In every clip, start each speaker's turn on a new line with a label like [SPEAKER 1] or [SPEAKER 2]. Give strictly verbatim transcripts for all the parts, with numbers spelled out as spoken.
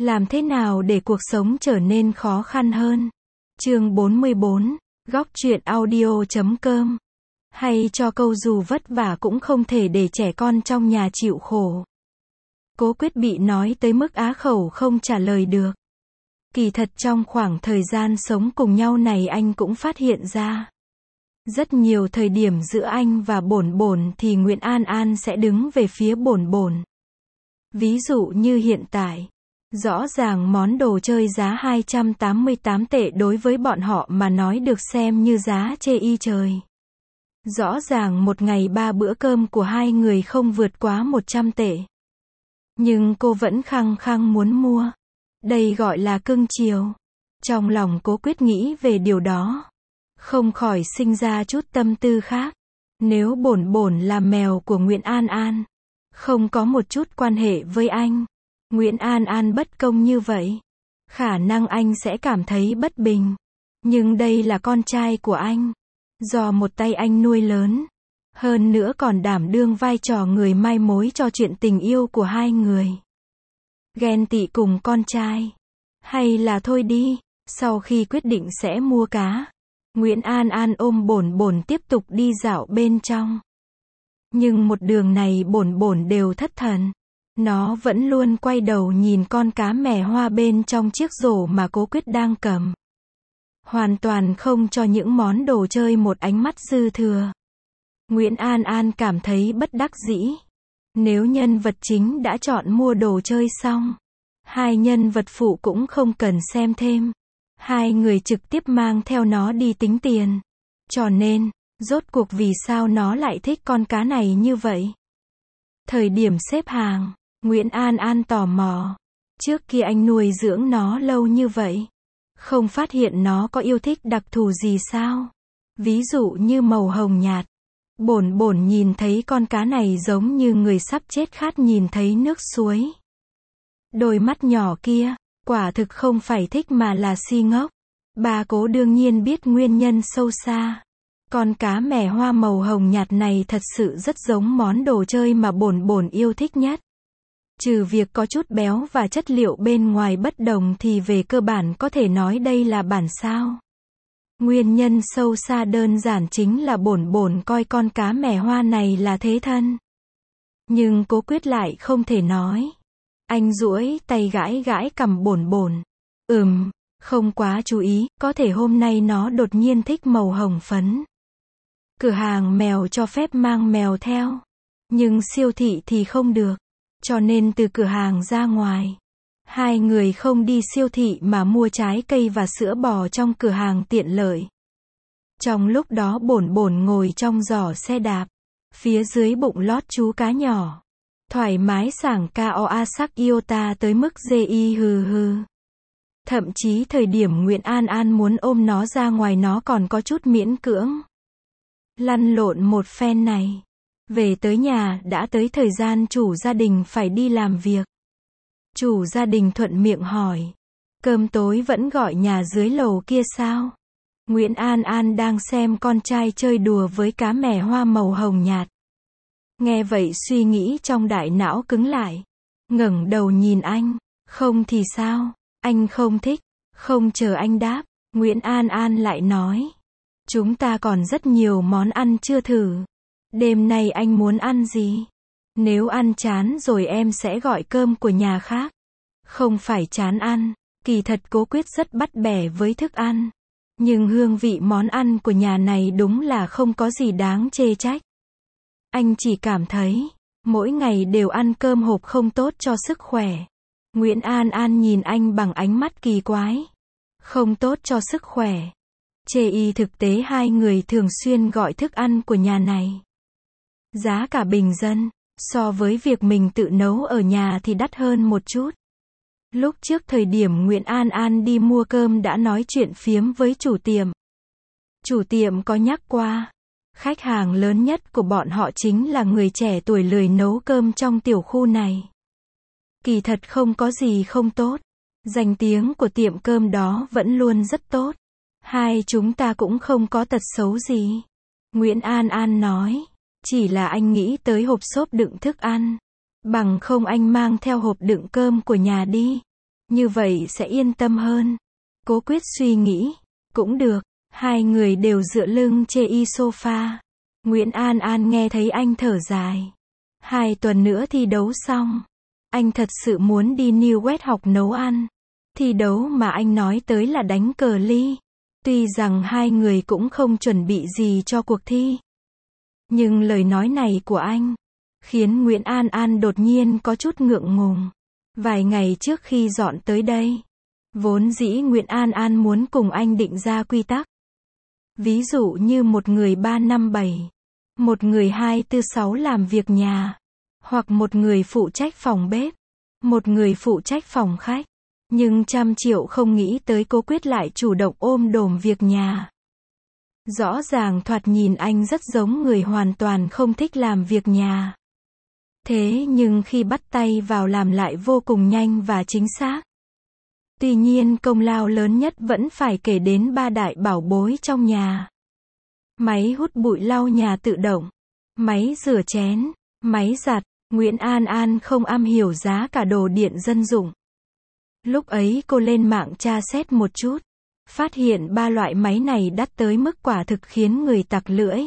[SPEAKER 1] Làm thế nào để cuộc sống trở nên khó khăn hơn? Chương bốn mươi bốn, góc truyện audio chấm com. Hay cho câu dù vất vả cũng không thể để trẻ con trong nhà chịu khổ. Cố Quyết bị nói tới mức á khẩu không trả lời được. Kỳ thật trong khoảng thời gian sống cùng nhau này anh cũng phát hiện ra. Rất nhiều thời điểm giữa anh và Bổn Bổn thì Nguyễn An An sẽ đứng về phía Bổn Bổn. Ví dụ như hiện tại. Rõ ràng món đồ chơi giá hai trăm tám mươi tám tệ đối với bọn họ mà nói được xem như giá chê y trời. Rõ ràng một ngày ba bữa cơm của hai người không vượt quá một trăm tệ. Nhưng cô vẫn khăng khăng muốn mua. Đây gọi là cưng chiều. Trong lòng Cố Quyết nghĩ về điều đó. Không khỏi sinh ra chút tâm tư khác. Nếu Bổn Bổn là mèo của Nguyễn An An, không có một chút quan hệ với anh, Nguyễn An An bất công như vậy, khả năng anh sẽ cảm thấy bất bình. Nhưng đây là con trai của anh, do một tay anh nuôi lớn, hơn nữa còn đảm đương vai trò người mai mối cho chuyện tình yêu của hai người. Ghen tị cùng con trai, hay là thôi đi. Sau khi quyết định sẽ mua cá, Nguyễn An An ôm Bổn Bổn tiếp tục đi dạo bên trong. Nhưng một đường này Bổn Bổn đều thất thần. Nó vẫn luôn quay đầu nhìn con cá mè hoa bên trong chiếc rổ mà Cố Quyết đang cầm. Hoàn toàn không cho những món đồ chơi một ánh mắt dư thừa. Nguyễn An An cảm thấy bất đắc dĩ. Nếu nhân vật chính đã chọn mua đồ chơi xong, hai nhân vật phụ cũng không cần xem thêm. Hai người trực tiếp mang theo nó đi tính tiền. Cho nên, rốt cuộc vì sao nó lại thích con cá này như vậy? Thời điểm xếp hàng, Nguyễn An An tò mò. Trước kia anh nuôi dưỡng nó lâu như vậy, không phát hiện nó có yêu thích đặc thù gì sao? Ví dụ như màu hồng nhạt. Bổn Bổn nhìn thấy con cá này giống như người sắp chết khát nhìn thấy nước suối. Đôi mắt nhỏ kia, quả thực không phải thích mà là si ngốc. Bà Cố đương nhiên biết nguyên nhân sâu xa. Con cá mè hoa màu hồng nhạt này thật sự rất giống món đồ chơi mà Bổn Bổn yêu thích nhất. Trừ việc có chút béo và chất liệu bên ngoài bất đồng thì về cơ bản có thể nói đây là bản sao. Nguyên nhân sâu xa đơn giản chính là Bổn Bổn coi con cá mè hoa này là thế thân. Nhưng Cố Quyết lại không thể nói. Anh duỗi tay gãi gãi cằm Bổn Bổn. Ừm, không quá chú ý, có thể hôm nay nó đột nhiên thích màu hồng phấn. Cửa hàng mèo cho phép mang mèo theo, nhưng siêu thị thì không được. Cho nên từ cửa hàng ra ngoài, hai người không đi siêu thị mà mua trái cây và sữa bò trong cửa hàng tiện lợi. Trong lúc đó Bổn Bổn ngồi trong giỏ xe đạp, phía dưới bụng lót chú cá nhỏ. Thoải mái sảng ca o a sắc yêu ta tới mức dê y hừ hừ. Thậm chí thời điểm Nguyễn An An muốn ôm nó ra ngoài nó còn có chút miễn cưỡng. Lăn lộn một phen này. Về tới nhà đã tới thời gian chủ gia đình phải đi làm việc. Chủ gia đình thuận miệng hỏi. Cơm tối vẫn gọi nhà dưới lầu kia sao? Nguyễn An An đang xem con trai chơi đùa với cá mè hoa màu hồng nhạt. Nghe vậy suy nghĩ trong đại não cứng lại. Ngẩng đầu nhìn anh. Không thì sao? Anh không thích. Không chờ anh đáp, Nguyễn An An lại nói. Chúng ta còn rất nhiều món ăn chưa thử. Đêm nay anh muốn ăn gì? Nếu ăn chán rồi em sẽ gọi cơm của nhà khác. Không phải chán ăn. Kỳ thật Cố Quyết rất bắt bẻ với thức ăn. Nhưng hương vị món ăn của nhà này đúng là không có gì đáng chê trách. Anh chỉ cảm thấy, mỗi ngày đều ăn cơm hộp không tốt cho sức khỏe. Nguyễn An An nhìn anh bằng ánh mắt kỳ quái. Không tốt cho sức khỏe. Chê y thực tế hai người thường xuyên gọi thức ăn của nhà này. Giá cả bình dân, so với việc mình tự nấu ở nhà thì đắt hơn một chút. Lúc trước thời điểm Nguyễn An An đi mua cơm đã nói chuyện phiếm với chủ tiệm. Chủ tiệm có nhắc qua, khách hàng lớn nhất của bọn họ chính là người trẻ tuổi lười nấu cơm trong tiểu khu này. Kỳ thật không có gì không tốt. Danh tiếng của tiệm cơm đó vẫn luôn rất tốt. Hai chúng ta cũng không có tật xấu gì. Nguyễn An An nói. Chỉ là anh nghĩ tới hộp xốp đựng thức ăn. Bằng không anh mang theo hộp đựng cơm của nhà đi. Như vậy sẽ yên tâm hơn. Cố Quyết suy nghĩ. Cũng được. Hai người đều dựa lưng chê y sofa. Nguyễn An An nghe thấy anh thở dài. Hai tuần nữa thi đấu xong. Anh thật sự muốn đi New West học nấu ăn. Thi đấu mà anh nói tới là đánh cờ ly. Tuy rằng hai người cũng không chuẩn bị gì cho cuộc thi. Nhưng lời nói này của anh khiến Nguyễn An An đột nhiên có chút ngượng ngùng. Vài ngày trước khi dọn tới đây, vốn dĩ Nguyễn An An muốn cùng anh định ra quy tắc. Ví dụ như một người ba năm bảy, một người hai tư sáu làm việc nhà, hoặc một người phụ trách phòng bếp, một người phụ trách phòng khách. Nhưng trăm triệu không nghĩ tới Cố Quyết lại chủ động ôm đồm việc nhà. Rõ ràng thoạt nhìn anh rất giống người hoàn toàn không thích làm việc nhà. Thế nhưng khi bắt tay vào làm lại vô cùng nhanh và chính xác. Tuy nhiên công lao lớn nhất vẫn phải kể đến ba đại bảo bối trong nhà. Máy hút bụi lau nhà tự động, máy rửa chén, máy giặt. Nguyễn An An không am hiểu giá cả đồ điện dân dụng. Lúc ấy cô lên mạng tra xét một chút, phát hiện ba loại máy này đắt tới mức quả thực khiến người tặc lưỡi.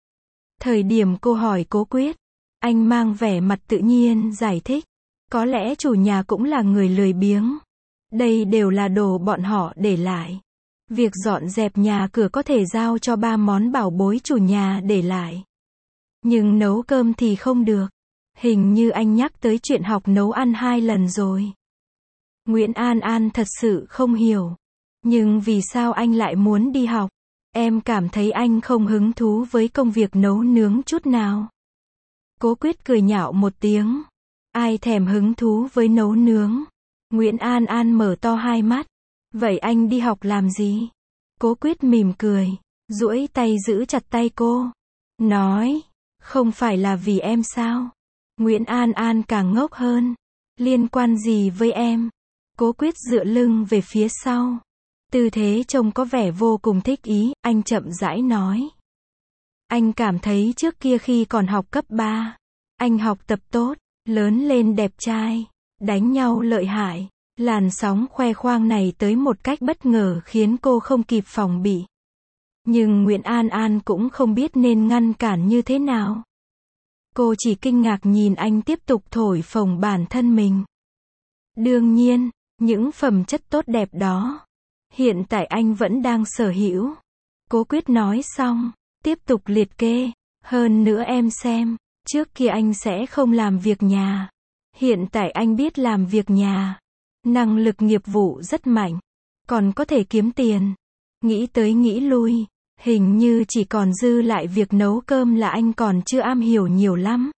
[SPEAKER 1] Thời điểm cô hỏi Cố Quyết, anh mang vẻ mặt tự nhiên giải thích, có lẽ chủ nhà cũng là người lười biếng. Đây đều là đồ bọn họ để lại. Việc dọn dẹp nhà cửa có thể giao cho ba món bảo bối chủ nhà để lại. Nhưng nấu cơm thì không được. Hình như anh nhắc tới chuyện học nấu ăn hai lần rồi. Nguyễn An An thật sự không hiểu. Nhưng vì sao anh lại muốn đi học? Em cảm thấy anh không hứng thú với công việc nấu nướng chút nào. Cố Quyết cười nhạo một tiếng. Ai thèm hứng thú với nấu nướng? Nguyễn An An mở to hai mắt. Vậy anh đi học làm gì? Cố Quyết mỉm cười, duỗi tay giữ chặt tay cô. Nói, không phải là vì em sao? Nguyễn An An càng ngốc hơn. Liên quan gì với em? Cố Quyết dựa lưng về phía sau. Tư thế trông có vẻ vô cùng thích ý, anh chậm rãi nói. Anh cảm thấy trước kia khi còn học cấp ba, anh học tập tốt, lớn lên đẹp trai, đánh nhau lợi hại. Làn sóng khoe khoang này tới một cách bất ngờ khiến cô không kịp phòng bị. Nhưng Nguyễn An An cũng không biết nên ngăn cản như thế nào. Cô chỉ kinh ngạc nhìn anh tiếp tục thổi phồng bản thân mình. Đương nhiên, những phẩm chất tốt đẹp đó, hiện tại anh vẫn đang sở hữu. Cố Quyết nói xong, tiếp tục liệt kê. Hơn nữa em xem, trước kia anh sẽ không làm việc nhà. Hiện tại anh biết làm việc nhà. Năng lực nghiệp vụ rất mạnh. Còn có thể kiếm tiền. Nghĩ tới nghĩ lui, hình như chỉ còn dư lại việc nấu cơm là anh còn chưa am hiểu nhiều lắm.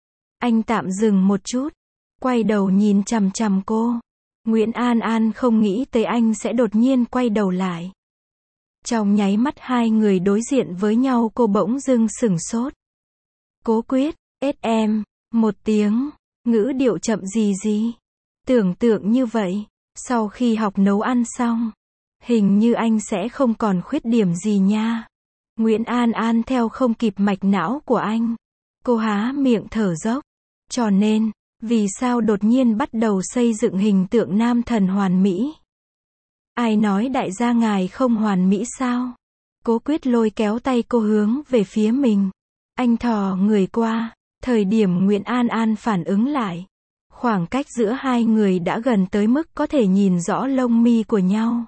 [SPEAKER 1] Anh tạm dừng một chút, quay đầu nhìn chằm chằm cô. Nguyễn An An không nghĩ tới anh sẽ đột nhiên quay đầu lại. Trong nháy mắt hai người đối diện với nhau, cô bỗng dưng sửng sốt. Cố Quyết, ết em, một tiếng, ngữ điệu chậm gì gì. Tưởng tượng như vậy, sau khi học nấu ăn xong, hình như anh sẽ không còn khuyết điểm gì nha. Nguyễn An An theo không kịp mạch não của anh. Cô há miệng thở dốc. Cho nên, vì sao đột nhiên bắt đầu xây dựng hình tượng nam thần hoàn mỹ? Ai nói đại gia ngài không hoàn mỹ sao? Cố Quyết lôi kéo tay cô hướng về phía mình. Anh thò người qua, thời điểm Nguyễn An An phản ứng lại. Khoảng cách giữa hai người đã gần tới mức có thể nhìn rõ lông mi của nhau.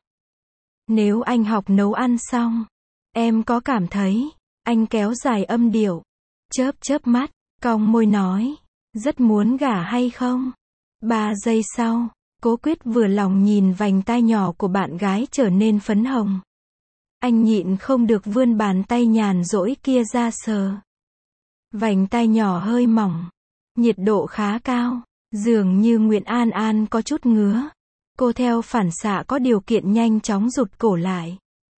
[SPEAKER 1] Nếu anh học nấu ăn xong, em có cảm thấy, anh kéo dài âm điệu, chớp chớp mắt, cong môi nói, rất muốn gả hay không? Ba giây sau, Cố Quyết vừa lòng nhìn vành tai nhỏ của bạn gái trở nên phấn hồng. Anh nhịn không được vươn bàn tay nhàn rỗi kia ra sờ. Vành tai nhỏ hơi mỏng, nhiệt độ khá cao. Dường như Nguyễn An An có chút ngứa. Cô theo phản xạ có điều kiện nhanh chóng rụt cổ lại.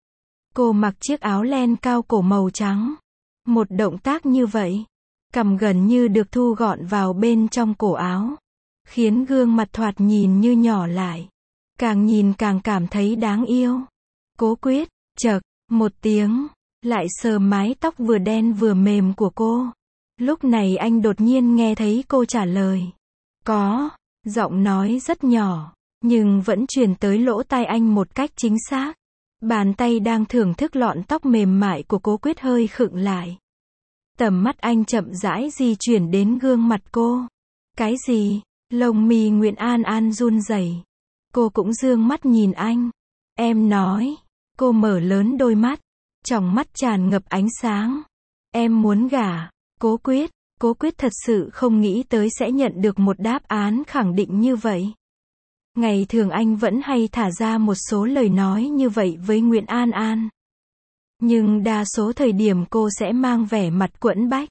[SPEAKER 1] Cô mặc chiếc áo len cao cổ màu trắng. Một động tác như vậy, cằm gần như được thu gọn vào bên trong cổ áo, khiến gương mặt thoạt nhìn như nhỏ lại. Càng nhìn càng cảm thấy đáng yêu. Cố Quyết, chậc, một tiếng, lại sờ mái tóc vừa đen vừa mềm của cô. Lúc này anh đột nhiên nghe thấy cô trả lời. Có, giọng nói rất nhỏ, nhưng vẫn truyền tới lỗ tai anh một cách chính xác. Bàn tay đang thưởng thức lọn tóc mềm mại của Cố Quyết hơi khựng lại. Tầm mắt anh chậm rãi di chuyển đến gương mặt cô. Cái gì? Lông mi Nguyễn An An run rẩy. Cô cũng dương mắt nhìn anh. Em nói. Cô mở lớn đôi mắt. Tròng mắt tràn ngập ánh sáng. Em muốn gả. Cố Quyết. Cố Quyết thật sự không nghĩ tới sẽ nhận được một đáp án khẳng định như vậy. Ngày thường anh vẫn hay thả ra một số lời nói như vậy với Nguyễn An An. Nhưng đa số thời điểm cô sẽ mang vẻ mặt quẫn bách.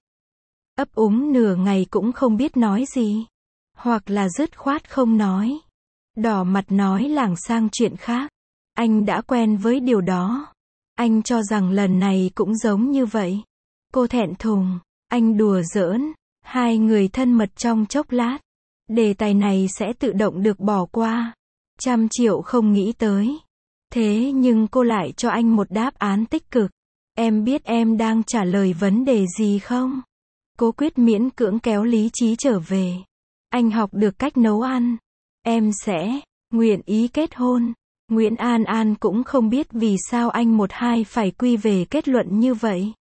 [SPEAKER 1] Ấp úng nửa ngày cũng không biết nói gì. Hoặc là dứt khoát không nói. Đỏ mặt nói lảng sang chuyện khác. Anh đã quen với điều đó. Anh cho rằng lần này cũng giống như vậy. Cô thẹn thùng. Anh đùa giỡn. Hai người thân mật trong chốc lát. Đề tài này sẽ tự động được bỏ qua. Trăm triệu không nghĩ tới. Thế nhưng cô lại cho anh một đáp án tích cực. Em biết em đang trả lời vấn đề gì không? Cố Quyết miễn cưỡng kéo lý trí trở về. Anh học được cách nấu ăn. Em sẽ nguyện ý kết hôn. Nguyễn An An cũng không biết vì sao anh một hai phải quy về kết luận như vậy.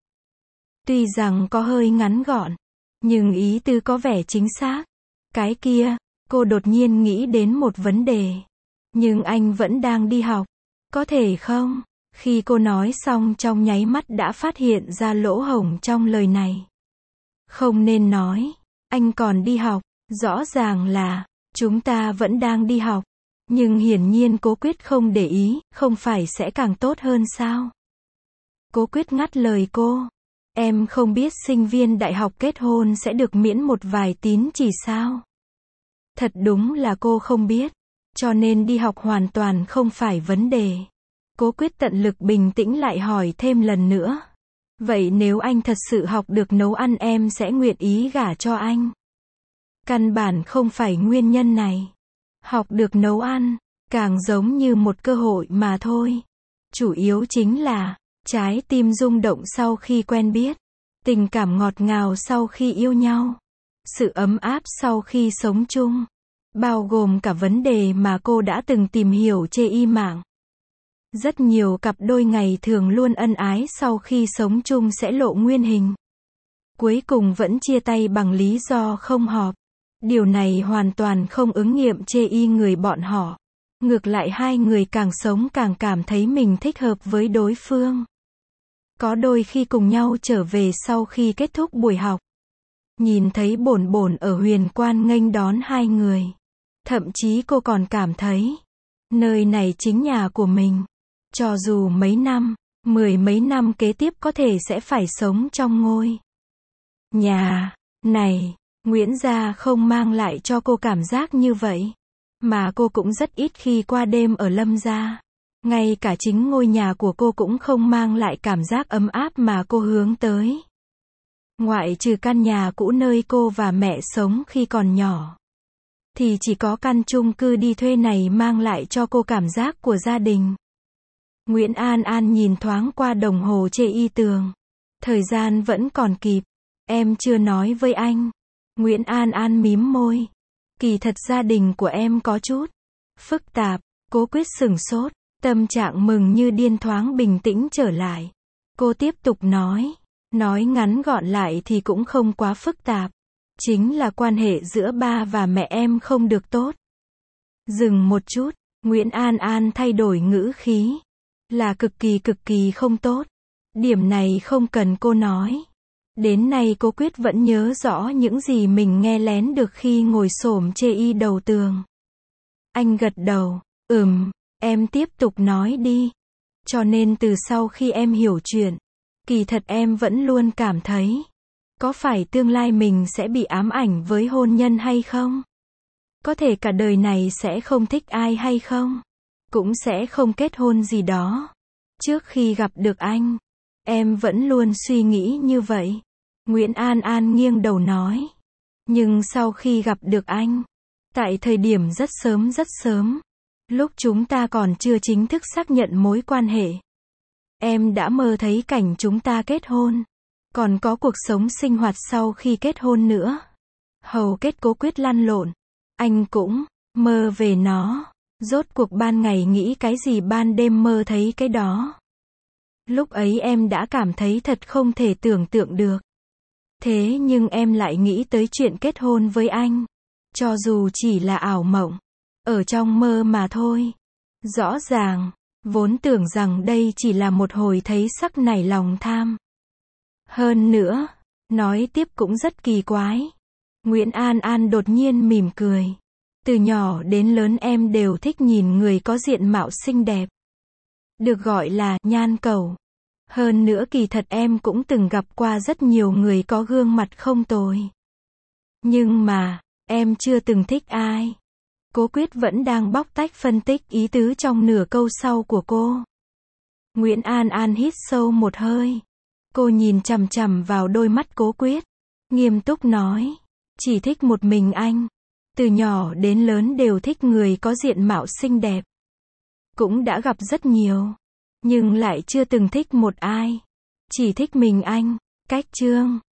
[SPEAKER 1] Tuy rằng có hơi ngắn gọn, nhưng ý tư có vẻ chính xác. Cái kia, cô đột nhiên nghĩ đến một vấn đề. Nhưng anh vẫn đang đi học. Có thể không? Khi cô nói xong trong nháy mắt đã phát hiện ra lỗ hổng trong lời này. Không nên nói. Anh còn đi học. Rõ ràng là, chúng ta vẫn đang đi học. Nhưng hiển nhiên Cố Quyết không để ý, không phải sẽ càng tốt hơn sao? Cố Quyết ngắt lời cô. Em không biết sinh viên đại học kết hôn sẽ được miễn một vài tín chỉ sao? Thật đúng là cô không biết. Cho nên đi học hoàn toàn không phải vấn đề. Cố Quyết tận lực bình tĩnh lại hỏi thêm lần nữa. Vậy nếu anh thật sự học được nấu ăn em sẽ nguyện ý gả cho anh? Căn bản không phải nguyên nhân này. Học được nấu ăn, càng giống như một cơ hội mà thôi. Chủ yếu chính là, trái tim rung động sau khi quen biết. Tình cảm ngọt ngào sau khi yêu nhau. Sự ấm áp sau khi sống chung. Bao gồm cả vấn đề mà cô đã từng tìm hiểu trên y mạng. Rất nhiều cặp đôi ngày thường luôn ân ái sau khi sống chung sẽ lộ nguyên hình. Cuối cùng vẫn chia tay bằng lý do không hợp. Điều này hoàn toàn không ứng nghiệm chê y người bọn họ. Ngược lại hai người càng sống càng cảm thấy mình thích hợp với đối phương. Có đôi khi cùng nhau trở về sau khi kết thúc buổi học. Nhìn thấy bổn bổn ở Huyền Quan nghênh đón hai người. Thậm chí cô còn cảm thấy, nơi này chính nhà của mình. Cho dù mấy năm, mười mấy năm kế tiếp có thể sẽ phải sống trong ngôi nhà này. Nguyễn gia không mang lại cho cô cảm giác như vậy. Mà cô cũng rất ít khi qua đêm ở Lâm gia. Ngay cả chính ngôi nhà của cô cũng không mang lại cảm giác ấm áp mà cô hướng tới. Ngoại trừ căn nhà cũ nơi cô và mẹ sống khi còn nhỏ. Thì chỉ có căn chung cư đi thuê này mang lại cho cô cảm giác của gia đình. Nguyễn An An nhìn thoáng qua đồng hồ trên y tường. Thời gian vẫn còn kịp. Em chưa nói với anh. Nguyễn An An mím môi. Kỳ thật gia đình của em có chút phức tạp. Cố Quyết sửng sốt. Tâm trạng mừng như điên thoáng bình tĩnh trở lại. Cô tiếp tục nói. Nói ngắn gọn lại thì cũng không quá phức tạp. Chính là quan hệ giữa ba và mẹ em không được tốt. Dừng một chút. Nguyễn An An thay đổi ngữ khí. Là cực kỳ cực kỳ không tốt. Điểm này không cần cô nói. Đến nay Cố Quyết vẫn nhớ rõ những gì mình nghe lén được khi ngồi xổm chê y đầu tường. Anh gật đầu. Ừm, em tiếp tục nói đi. Cho nên từ sau khi em hiểu chuyện, kỳ thật em vẫn luôn cảm thấy, có phải tương lai mình sẽ bị ám ảnh với hôn nhân hay không? Có thể cả đời này sẽ không thích ai hay không? Cũng sẽ không kết hôn gì đó. Trước khi gặp được anh, em vẫn luôn suy nghĩ như vậy. Nguyễn An An nghiêng đầu nói. Nhưng sau khi gặp được anh, tại thời điểm rất sớm rất sớm, lúc chúng ta còn chưa chính thức xác nhận mối quan hệ, em đã mơ thấy cảnh chúng ta kết hôn. Còn có cuộc sống sinh hoạt sau khi kết hôn nữa. Hầu kết Cố Quyết lăn lộn. Anh cũng mơ về nó. Rốt cuộc ban ngày nghĩ cái gì ban đêm mơ thấy cái đó. Lúc ấy em đã cảm thấy thật không thể tưởng tượng được. Thế nhưng em lại nghĩ tới chuyện kết hôn với anh. Cho dù chỉ là ảo mộng. Ở trong mơ mà thôi. Rõ ràng, vốn tưởng rằng đây chỉ là một hồi thấy sắc nảy lòng tham. Hơn nữa, nói tiếp cũng rất kỳ quái. Nguyễn An An đột nhiên mỉm cười. Từ nhỏ đến lớn em đều thích nhìn người có diện mạo xinh đẹp. Được gọi là nhan cầu. Hơn nữa kỳ thật em cũng từng gặp qua rất nhiều người có gương mặt không tồi. Nhưng mà, em chưa từng thích ai. Cố Quyết vẫn đang bóc tách phân tích ý tứ trong nửa câu sau của cô. Nguyễn An An hít sâu một hơi. Cô nhìn chằm chằm vào đôi mắt Cố Quyết. Nghiêm túc nói. Chỉ thích một mình anh. Từ nhỏ đến lớn đều thích người có diện mạo xinh đẹp. Cũng đã gặp rất nhiều. Nhưng lại chưa từng thích một ai. Chỉ thích mình anh. Cách chương.